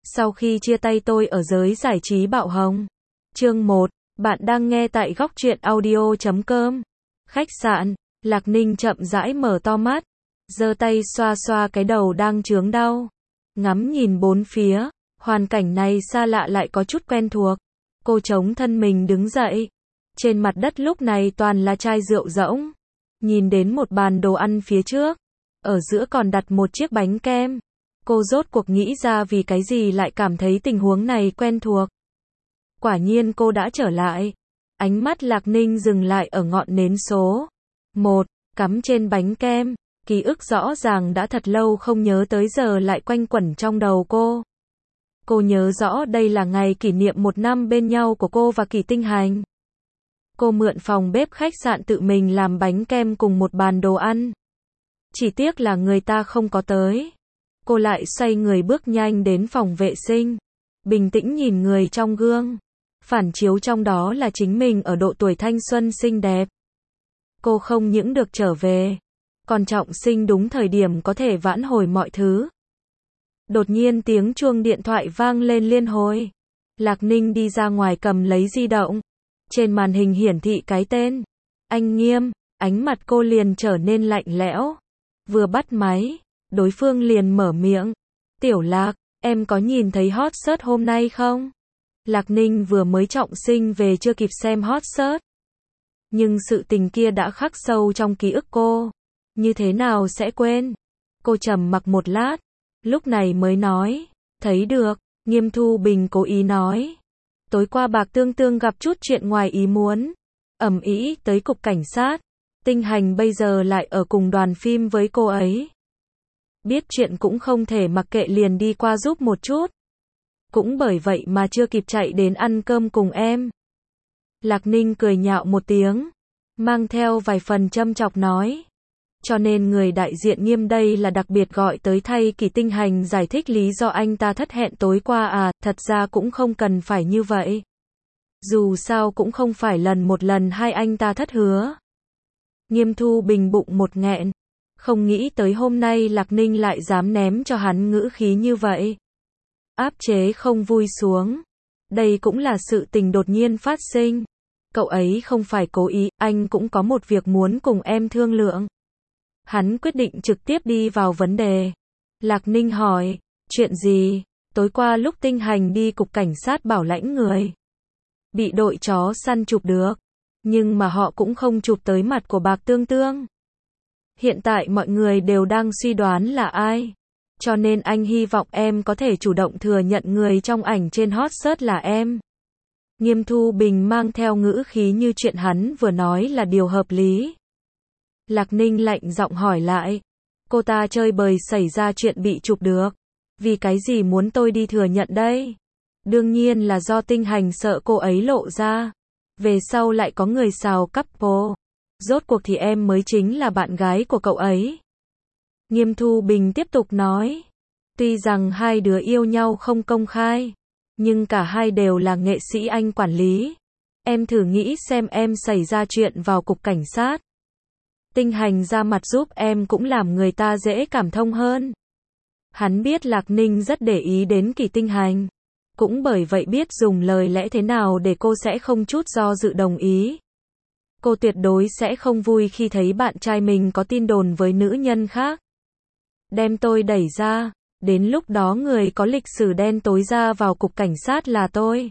Sau khi chia tay tôi ở giới giải trí bạo hồng. Chương 1, bạn đang nghe tại góc truyện audio.com. Khách sạn, Lạc Ninh chậm rãi mở to mắt, giơ tay xoa xoa cái đầu đang chướng đau. Ngắm nhìn bốn phía, hoàn cảnh này xa lạ lại có chút quen thuộc. Cô chống thân mình đứng dậy. Trên mặt đất lúc này toàn là chai rượu rỗng. Nhìn đến một bàn đồ ăn phía trước, ở giữa còn đặt một chiếc bánh kem. Cô rốt cuộc nghĩ ra vì cái gì lại cảm thấy tình huống này quen thuộc. Quả nhiên cô đã trở lại. Ánh mắt Lạc Ninh dừng lại ở ngọn nến số 1, cắm trên bánh kem. Ký ức rõ ràng đã thật lâu không nhớ tới giờ lại quanh quẩn trong đầu cô. Cô nhớ rõ đây là ngày kỷ niệm 1 năm bên nhau của cô và Kỳ Tinh Hành. Cô mượn phòng bếp khách sạn tự mình làm bánh kem cùng một bàn đồ ăn. Chỉ tiếc là người ta không có tới. Cô lại xoay người bước nhanh đến phòng vệ sinh. Bình tĩnh nhìn người trong gương. Phản chiếu trong đó là chính mình ở độ tuổi thanh xuân xinh đẹp. Cô không những được trở về, còn trọng sinh đúng thời điểm có thể vãn hồi mọi thứ. Đột nhiên tiếng chuông điện thoại vang lên liên hồi. Lạc Ninh đi ra ngoài cầm lấy di động. Trên màn hình hiển thị cái tên Anh Nghiêm. Ánh mặt cô liền trở nên lạnh lẽo. Vừa bắt máy, đối phương liền mở miệng. Tiểu Lạc, em có nhìn thấy hot search hôm nay không? Lạc Ninh vừa mới trọng sinh về chưa kịp xem hot search. Nhưng sự tình kia đã khắc sâu trong ký ức cô. Như thế nào sẽ quên? Cô trầm mặc một lát. Lúc này mới nói. Thấy được, Nghiêm Thu Bình cố ý nói. Tối qua Bạc Tương Tương gặp chút chuyện ngoài ý muốn. Ầm ĩ tới cục cảnh sát. Tinh Hành bây giờ lại ở cùng đoàn phim với cô ấy. Biết chuyện cũng không thể mặc kệ liền đi qua giúp một chút. Cũng bởi vậy mà chưa kịp chạy đến ăn cơm cùng em. Lạc Ninh cười nhạo một tiếng, mang theo vài phần châm chọc nói. Cho nên người đại diện Nghiêm đây là đặc biệt gọi tới thay Kỳ Tinh Hành giải thích lý do anh ta thất hẹn tối qua à, thật ra cũng không cần phải như vậy. Dù sao cũng không phải một lần hai anh ta thất hứa. Nghiêm Thu Bình bụng một nghẹn. Không nghĩ tới hôm nay Lạc Ninh lại dám ném cho hắn ngữ khí như vậy. Áp chế không vui xuống. Đây cũng là sự tình đột nhiên phát sinh. Cậu ấy không phải cố ý, anh cũng có một việc muốn cùng em thương lượng. Hắn quyết định trực tiếp đi vào vấn đề. Lạc Ninh hỏi, chuyện gì? Tối qua lúc Tinh Hành đi cục cảnh sát bảo lãnh người. Bị đội chó săn chụp được. Nhưng mà họ cũng không chụp tới mặt của Bạc Tương Tương. Hiện tại mọi người đều đang suy đoán là ai. Cho nên anh hy vọng em có thể chủ động thừa nhận người trong ảnh trên hot search là em. Nghiêm Thu Bình mang theo ngữ khí như chuyện hắn vừa nói là điều hợp lý. Lạc Ninh lạnh giọng hỏi lại. Cô ta chơi bời xảy ra chuyện bị chụp được. Vì cái gì muốn tôi đi thừa nhận đây? Đương nhiên là do Tinh Hành sợ cô ấy lộ ra. Về sau lại có người xào couple. Rốt cuộc thì em mới chính là bạn gái của cậu ấy. Nghiêm Thu Bình tiếp tục nói. Tuy rằng hai đứa yêu nhau không công khai, nhưng cả hai đều là nghệ sĩ anh quản lý. Em thử nghĩ xem em xảy ra chuyện vào cục cảnh sát. Tinh Hành ra mặt giúp em cũng làm người ta dễ cảm thông hơn. Hắn biết Lạc Ninh rất để ý đến Kỳ Tinh Hành. Cũng bởi vậy biết dùng lời lẽ thế nào để cô sẽ không chút do dự đồng ý. Cô tuyệt đối sẽ không vui khi thấy bạn trai mình có tin đồn với nữ nhân khác. Đem tôi đẩy ra, đến lúc đó người có lịch sử đen tối ra vào cục cảnh sát là tôi.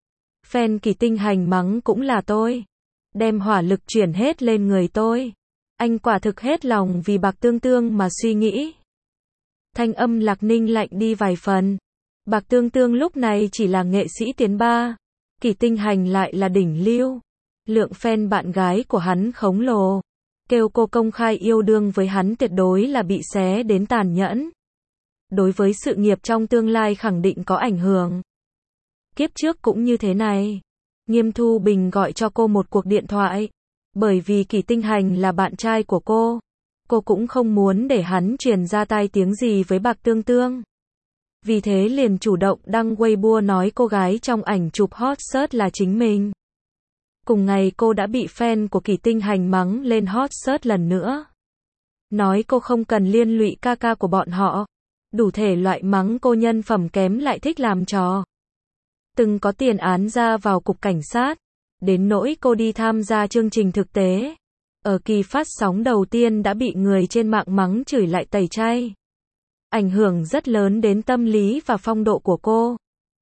Fan Kỳ Tinh Hành mắng cũng là tôi. Đem hỏa lực chuyển hết lên người tôi. Anh quả thực hết lòng vì Bạc Tương Tương mà suy nghĩ. Thanh âm Lạc Ninh lạnh đi vài phần. Bạc Tương Tương lúc này chỉ là nghệ sĩ tiến ba. Kỳ Tinh Hành lại là đỉnh lưu. Lượng fan bạn gái của hắn khổng lồ. Kêu cô công khai yêu đương với hắn tuyệt đối là bị xé đến tàn nhẫn. Đối với sự nghiệp trong tương lai khẳng định có ảnh hưởng. Kiếp trước cũng như thế này. Nghiêm Thu Bình gọi cho cô một cuộc điện thoại. Bởi vì Kỳ Tinh Hành là bạn trai của cô. Cô cũng không muốn để hắn truyền ra tai tiếng gì với Bạc Tương Tương. Vì thế liền chủ động đăng Weibo nói cô gái trong ảnh chụp hot search là chính mình. Cùng ngày cô đã bị fan của Kỳ Tinh Hành mắng lên hot search lần nữa. Nói cô không cần liên lụy ca ca của bọn họ. đủ thể loại mắng cô nhân phẩm kém lại thích làm trò. Từng có tiền án ra vào cục cảnh sát, đến nỗi cô đi tham gia chương trình thực tế. Ở kỳ phát sóng đầu tiên đã bị người trên mạng mắng chửi lại tẩy chay. Ảnh hưởng rất lớn đến tâm lý và phong độ của cô.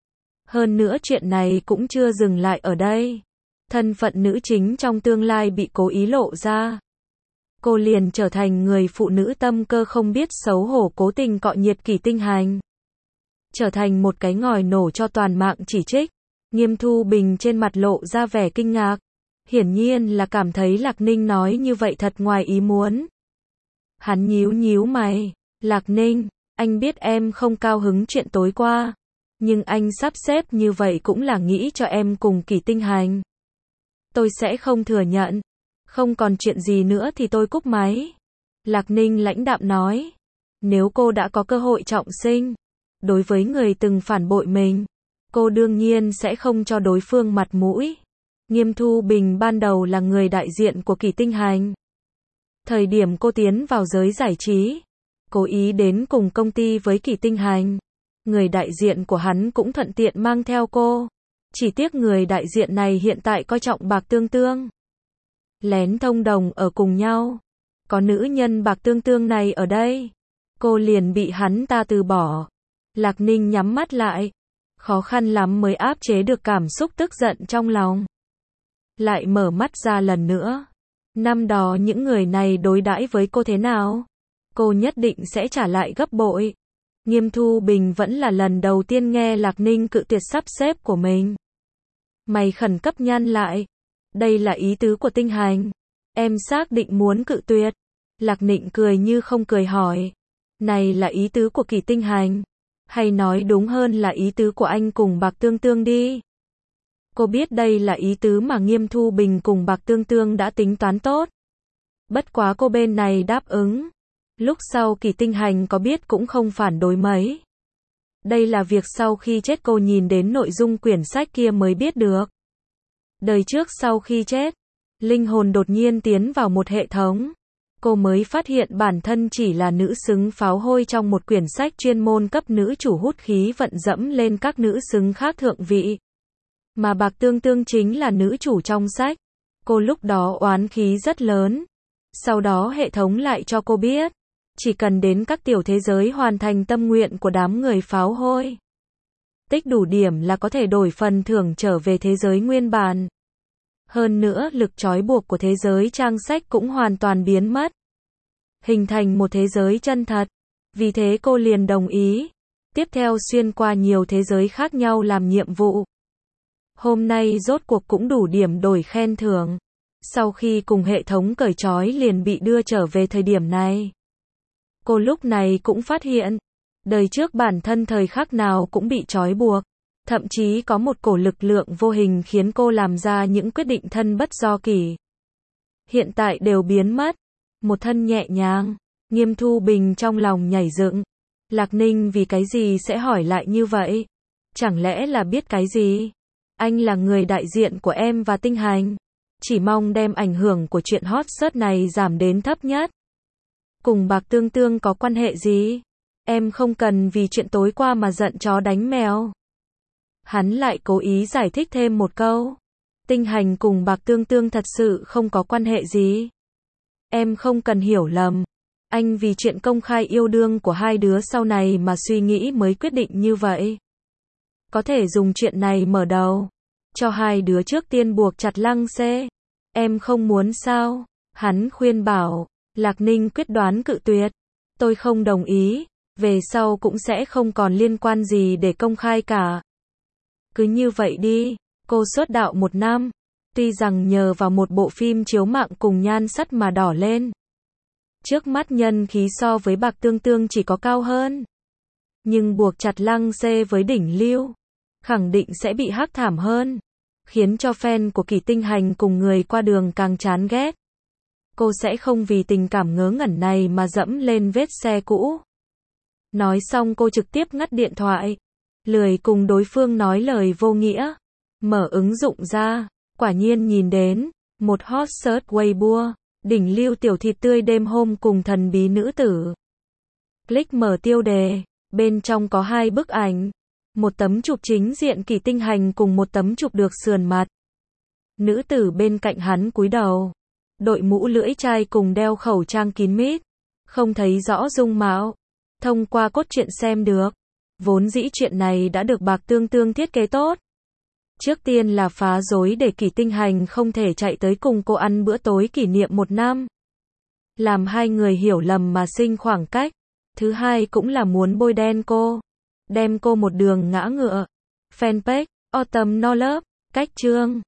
Hơn nữa chuyện này cũng chưa dừng lại ở đây. Thân phận nữ chính trong tương lai bị cố ý lộ ra. Cô liền trở thành người phụ nữ tâm cơ không biết xấu hổ cố tình cọ nhiệt Kỳ Tinh Hành. Trở thành một cái ngòi nổ cho toàn mạng chỉ trích. Nghiêm Thu Bình trên mặt lộ ra vẻ kinh ngạc. Hiển nhiên là cảm thấy Lạc Ninh nói như vậy thật ngoài ý muốn. Hắn nhíu nhíu mày. Lạc Ninh, anh biết em không cao hứng chuyện tối qua. Nhưng anh sắp xếp như vậy cũng là nghĩ cho em cùng Kỳ Tinh Hành. Tôi sẽ không thừa nhận. Không còn chuyện gì nữa thì tôi cúp máy. Lạc Ninh lãnh đạm nói. Nếu cô đã có cơ hội trọng sinh, đối với người từng phản bội mình, cô đương nhiên sẽ không cho đối phương mặt mũi. Nghiêm Thu Bình ban đầu là người đại diện của Kỳ Tinh Hành. Thời điểm cô tiến vào giới giải trí, cố ý đến cùng công ty với Kỳ Tinh Hành. Người đại diện của hắn cũng thuận tiện mang theo cô. Chỉ tiếc người đại diện này hiện tại coi trọng Bạc Tương Tương. Lén thông đồng ở cùng nhau. Có nữ nhân Bạc Tương Tương này ở đây, cô liền bị hắn ta từ bỏ. Lạc Ninh nhắm mắt lại. Khó khăn lắm mới áp chế được cảm xúc tức giận trong lòng. Lại mở mắt ra lần nữa. Năm đó những người này đối đãi với cô thế nào? Cô nhất định sẽ trả lại gấp bội. Nghiêm Thu Bình vẫn là lần đầu tiên nghe Lạc Ninh cự tuyệt sắp xếp của mình. Mày khẩn cấp nhăn lại. Đây là ý tứ của Tinh Hành. Em xác định muốn cự tuyệt. Lạc Ninh cười như không cười hỏi. Này là ý tứ của Kỳ Tinh Hành. Hay nói đúng hơn là ý tứ của anh cùng Bạc Tương Tương đi. Cô biết đây là ý tứ mà Nghiêm Thu Bình cùng Bạc Tương Tương đã tính toán tốt. Bất quá cô bên này đáp ứng. Lúc sau Kỳ Tinh Hành có biết cũng không phản đối mấy. Đây là việc sau khi chết cô nhìn đến nội dung quyển sách kia mới biết được. Đời trước sau khi chết, linh hồn đột nhiên tiến vào một hệ thống. Cô mới phát hiện bản thân chỉ là nữ xứng pháo hôi trong một quyển sách chuyên môn cấp nữ chủ hút khí vận dẫm lên các nữ xứng khác thượng vị. Mà Bạc Tương Tương chính là nữ chủ trong sách. Cô lúc đó oán khí rất lớn. Sau đó hệ thống lại cho cô biết, chỉ cần đến các tiểu thế giới hoàn thành tâm nguyện của đám người pháo hôi, tích đủ điểm là có thể đổi phần thưởng trở về thế giới nguyên bản. Hơn nữa lực trói buộc của thế giới trang sách cũng hoàn toàn biến mất. Hình thành một thế giới chân thật. Vì thế cô liền đồng ý. Tiếp theo xuyên qua nhiều thế giới khác nhau làm nhiệm vụ. Hôm nay rốt cuộc cũng đủ điểm đổi khen thưởng. Sau khi cùng hệ thống cởi trói liền bị đưa trở về thời điểm này. Cô lúc này cũng phát hiện, đời trước bản thân thời khắc nào cũng bị trói buộc. Thậm chí có một cổ lực lượng vô hình khiến cô làm ra những quyết định thân bất do kỷ. Hiện tại đều biến mất. Một thân nhẹ nhàng. Nghiêm Thu Bình trong lòng nhảy dựng. Lạc Ninh vì cái gì sẽ hỏi lại như vậy? Chẳng lẽ là biết cái gì? Anh là người đại diện của em và Tinh Hành. Chỉ mong đem ảnh hưởng của chuyện hot search này giảm đến thấp nhất. Cùng Bạc Tương Tương có quan hệ gì? Em không cần vì chuyện tối qua mà giận chó đánh mèo. Hắn lại cố ý giải thích thêm một câu. Tinh Hành cùng Bạc Tương Tương thật sự không có quan hệ gì. Em không cần hiểu lầm. Anh vì chuyện công khai yêu đương của hai đứa sau này mà suy nghĩ mới quyết định như vậy. Có thể dùng chuyện này mở đầu. Cho hai đứa trước tiên buộc chặt Lăng Xê. Em không muốn sao? Hắn khuyên bảo. Lạc Ninh quyết đoán cự tuyệt. Tôi không đồng ý. Về sau cũng sẽ không còn liên quan gì để công khai cả. Cứ như vậy đi. Cô xuất đạo 1 năm. Tuy rằng nhờ vào một bộ phim chiếu mạng cùng nhan sắc mà đỏ lên. Trước mắt nhân khí so với Bạc Tương Tương chỉ có cao hơn. Nhưng buộc chặt Lăng Xê với đỉnh lưu, khẳng định sẽ bị hắc thảm hơn. Khiến cho fan của Kỳ Tinh Hành cùng người qua đường càng chán ghét. Cô sẽ không vì tình cảm ngớ ngẩn này mà dẫm lên vết xe cũ. Nói xong cô trực tiếp ngắt điện thoại. Lười cùng đối phương nói lời vô nghĩa. Mở ứng dụng ra. Quả nhiên nhìn đến một hot search Weibo. Đỉnh lưu tiểu thịt tươi đêm hôm cùng thần bí nữ tử. Click mở tiêu đề. Bên trong có hai bức ảnh. Một tấm chụp chính diện Kỳ Tinh Hành cùng một tấm chụp được sườn mặt. Nữ tử bên cạnh hắn cúi đầu, đội mũ lưỡi chai cùng đeo khẩu trang kín mít, không thấy rõ dung mạo. Thông qua cốt truyện xem được, vốn dĩ chuyện này đã được Bạc Tương Tương thiết kế tốt. Trước tiên là phá rối để Kỳ Tinh Hành không thể chạy tới cùng cô ăn bữa tối kỷ niệm 1 năm. Làm hai người hiểu lầm mà sinh khoảng cách. Thứ hai cũng là muốn bôi đen cô. Đem cô một đường ngã ngựa. Fanpage, Autumn No Love, cách chương.